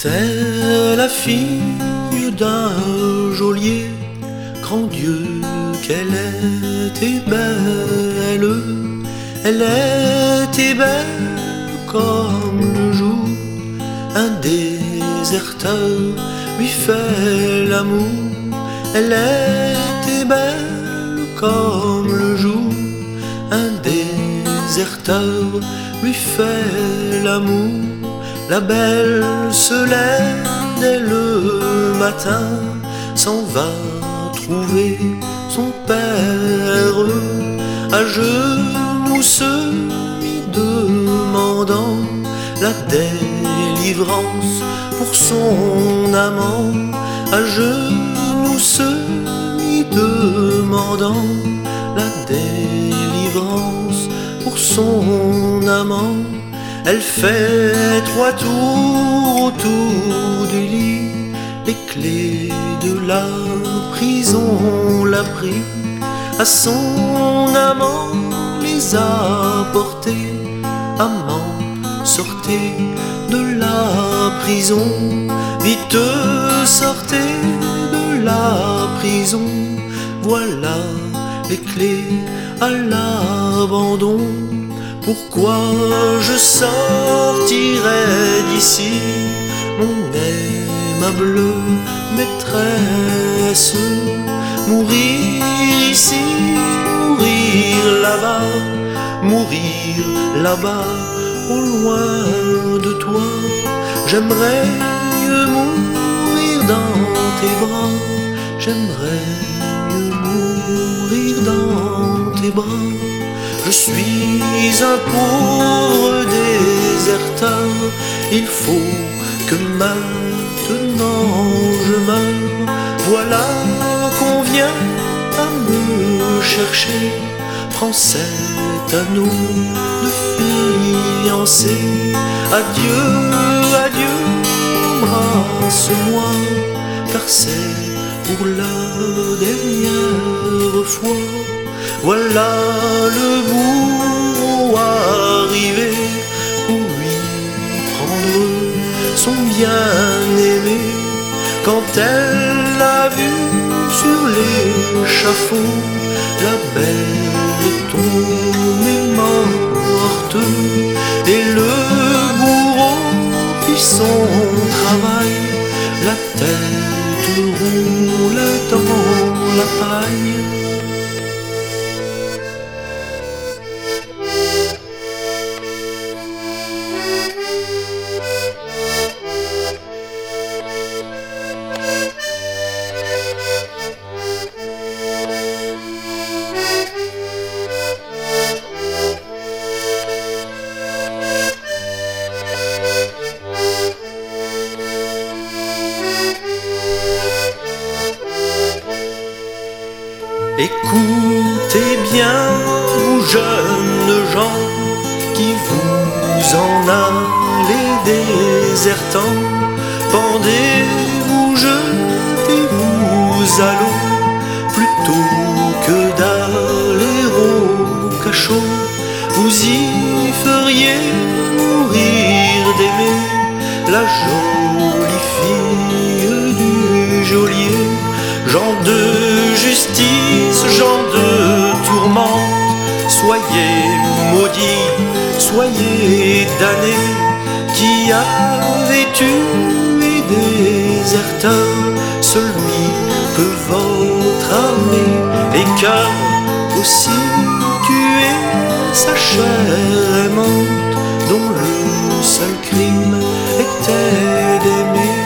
C'est la fille d'un geôlier, grand Dieu qu'elle était belle, elle était belle comme le jour. Un déserteur lui fait l'amour, elle était belle comme le jour. Un déserteur lui fait l'amour, la belle se lève dès le matin, s'en va trouver son père, à genoux se lui demandant la délivrance pour son amant, à genoux se lui demandant la délivrance pour son amant. Elle fait 3 tours autour du lit, les clés de la prison l'a pris, à son amant les a portés. Amant, sortez de la prison, vite sortez de la prison. Voilà les clés à l'abandon. Pourquoi je sortirais d'ici, mon aimable maîtresse? Mourir ici, mourir là-bas, mourir là-bas, au loin de toi. J'aimerais mieux mourir dans tes bras, j'aimerais mieux mourir dans tes bras. Je suis un pauvre déserteur, il faut que maintenant je meure. Voilà qu'on vient à me chercher, prends cet anneau de fiancé. Adieu, adieu, embrasse-moi, car c'est pour la dernière fois. Voilà le bourreau arrivé pour lui prendre son bien-aimé. Quand elle l'a vu sur l'échafaud, la belle est tombée morte, et le bourreau fit son travail. La tête roule dans la paille. Écoutez bien, vous jeunes gens qui vous en allez désertants, pendez-vous, jetez-vous à l'eau, plutôt que d'aller au cachot. Vous y feriez mourir d'aimer la jolie fille du geôlier. Gens de justice, gens de tourmente, soyez maudits, soyez damnés, qui avez tué déserteur, celui que votre armée et cœur aussi tué, sa chair aimante, dont le seul crime était d'aimer.